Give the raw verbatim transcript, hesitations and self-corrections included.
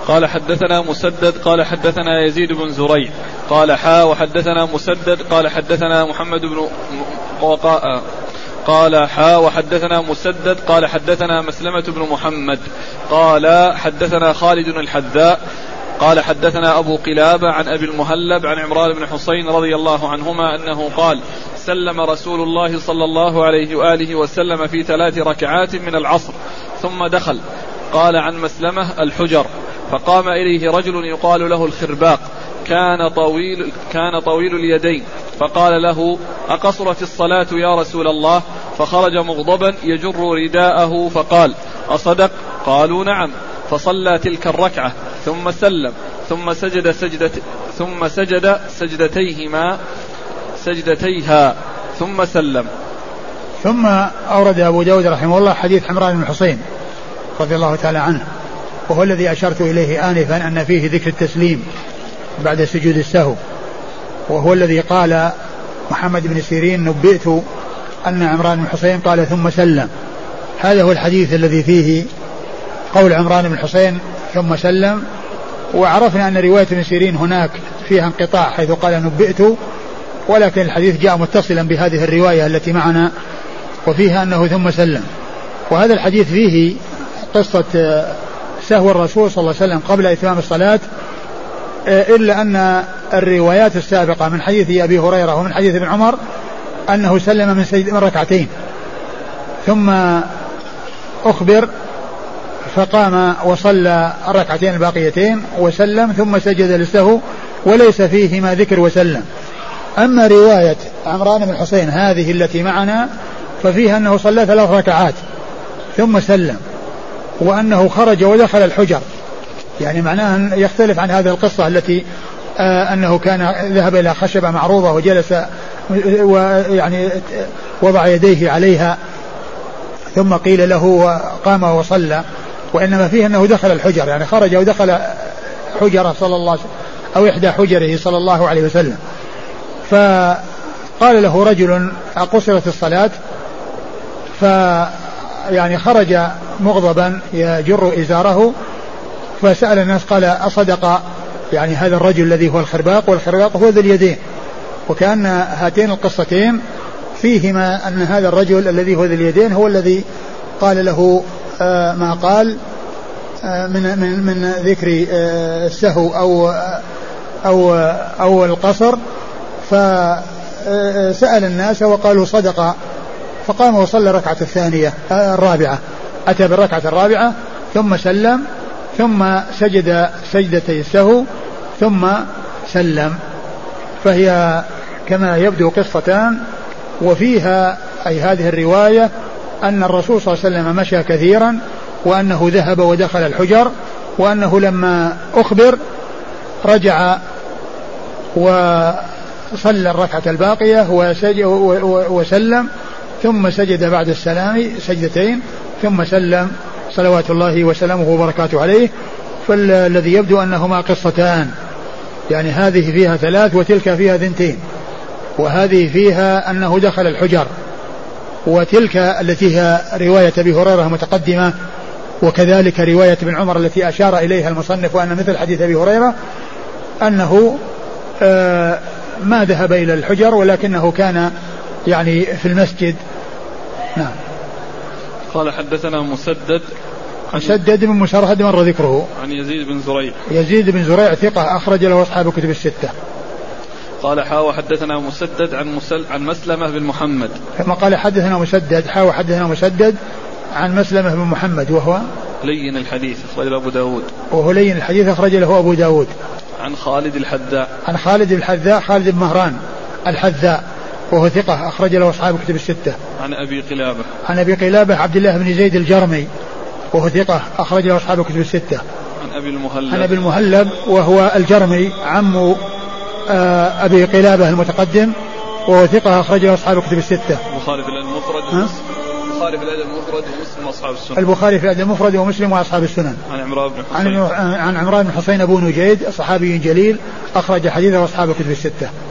قال حدثنا مسدد قال حدثنا يزيد بن زريع قال حا وحدثنا مسدد قال حدثنا محمد بن وقاء قال حا وحدثنا مسدد قال حدثنا مسلمة بن محمد قال حدثنا خالد الحذاء قال حدثنا أبو قلابة عن أبي المهلب عن عمران بن حسين رضي الله عنهما أنه قال سلم رسول الله صلى الله عليه وآله وسلم في ثلاث ركعات من العصر ثم دخل. قال عن مسلمة الحجر فقام إليه رجل يقال له الخرباق كان طويل, كان طويل اليدين فقال له أقصرت الصلاة يا رسول الله؟ فخرج مغضبا يجر رداءه فقال أصدق؟ قالوا نعم. فصلى تلك الركعة ثم سلم ثم سجد سجدة ثم سجد سجدتيهما سجدتيها ثم سلم. ثم أورد أبو داود رحمه الله حديث عمران بن حسين رضي الله تعالى عنه وهو الذي أشرت إليه آنفا أن فيه ذكر التسليم بعد سجود السهو، وهو الذي قال محمد بن سيرين نبئت أن عمران بن حسين قال ثم سلم. هذا هو الحديث الذي فيه قول عمران بن حسين ثم سلم. وعرفنا أن رواية ابن سيرين هناك فيها انقطاع حيث قال نبئت، ولكن الحديث جاء متصلا بهذه الرواية التي معنا وفيها أنه ثم سلم. وهذا الحديث فيه قصة سهو الرسول صلى الله عليه وسلم قبل إتمام الصلاة، إلا أن الروايات السابقة من حديث أبي هريرة ومن حديث ابن عمر أنه سلم من, من ركعتين ثم أخبر فقام وصلى الركعتين الباقيتين وسلم ثم سجد للسهو وليس فيهما ذكر وسلم. أما رواية عمران بن حسين هذه التي معنا ففيها أنه صلى ثلاث ركعات ثم سلم وأنه خرج ودخل الحجر، يعني معناه يختلف عن هذه القصة التي آه أنه كان ذهب إلى خشبة معروضة وجلس ويعني وضع يديه عليها ثم قيل له قام وصلى، وإنما فيه أنه دخل الحجر، يعني خرج ودخل حجرة صلى الله عليه وسلم أو إحدى حجره صلى الله عليه وسلم. فقال له رجل أقصرت الصلاة؟ ف يعني خرج مغضبا يجر إزاره فسأل الناس قال أصدق يعني هذا الرجل الذي هو الخرباق، والخرباق هو ذو اليدين. وكأن هاتين القصتين فيهما أن هذا الرجل الذي هو ذو اليدين هو الذي قال له آه ما قال آه من, من, من ذكر آه السهو أو, أو, أو القصر. فسأل الناس وقالوا صدق، فقام وصلى الركعة الثانية آه الرابعة، أتى بالركعة الرابعة ثم سلم ثم سجد سجدتي السهو ثم سلم. فهي كما يبدو قصتان، وفيها أي هذه الرواية أن الرسول صلى الله عليه وسلم مشى كثيرا وأنه ذهب ودخل الحجر، وأنه لما أخبر رجع وصلى الركعة الباقية وسلم ثم سجد بعد السلام سجدتين ثم سلم صلوات الله وسلامه وبركاته عليه. فالذي يبدو أنهما قصتان، يعني هذه فيها ثلاث وتلك فيها ثنتين، وهذه فيها أنه دخل الحجر، وتلك التي هي رواية أبي هريرة متقدمة، وكذلك رواية ابن عمر التي أشار إليها المصنف وأن مثل حديث أبي هريرة أنه آه ما ذهب إلى الحجر ولكنه كان يعني في المسجد. نعم. قال حدثنا مسدد مسدد من مسرهد مر ذكره عن يزيد بن زريع يزيد بن زريع ثقة أخرج له أصحاب الكتب الستة. قال حا وحدثنا مسدد عن مسل عن مسلمة بن محمد كما قال حدثنا مسدد حا وحدثنا مسدد عن مسلمة بن محمد وهو لين الحديث أخرج له أبو داود وهو لين الحديث أخرج له أبو داود. عن خالد الحذاء عن خالد الحذاء خالد بن مهران الحذاء وهو ثقة أخرج له أصحاب الكتب الستة. عن أبي قلابة عن أبي قلابة عبد الله بن زيد الجرمي وهو ثقة أخرج له أصحاب الكتب الستة. عن أبي المهلب عن أبي المهلب وهو الجرمي عم أبي قلابة المتقدم وهو ثقة أخرج له أصحاب الكتب الستة. البخاري في الأدب المفرد البخاري في الأدب المفرد ومسلم وأصحاب السنن. البخاري في الأدب المفرد ومسلم وأصحاب السنن. عن عمران بن حسين عن عن عمران بن حسين أبو نجيد صحابي جليل أخرج حديثه أصحاب الكتب الستة.